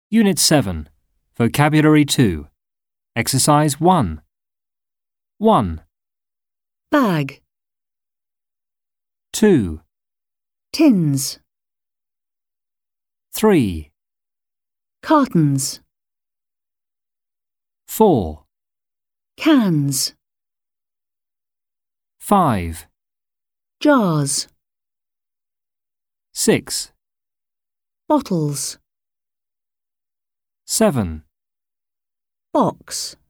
Unit 7. Vocabulary 2. Exercise 1. 1, bag, 2, tins, 3, cartons, 4, cans, 5, jars, 6, bottles, 7, box.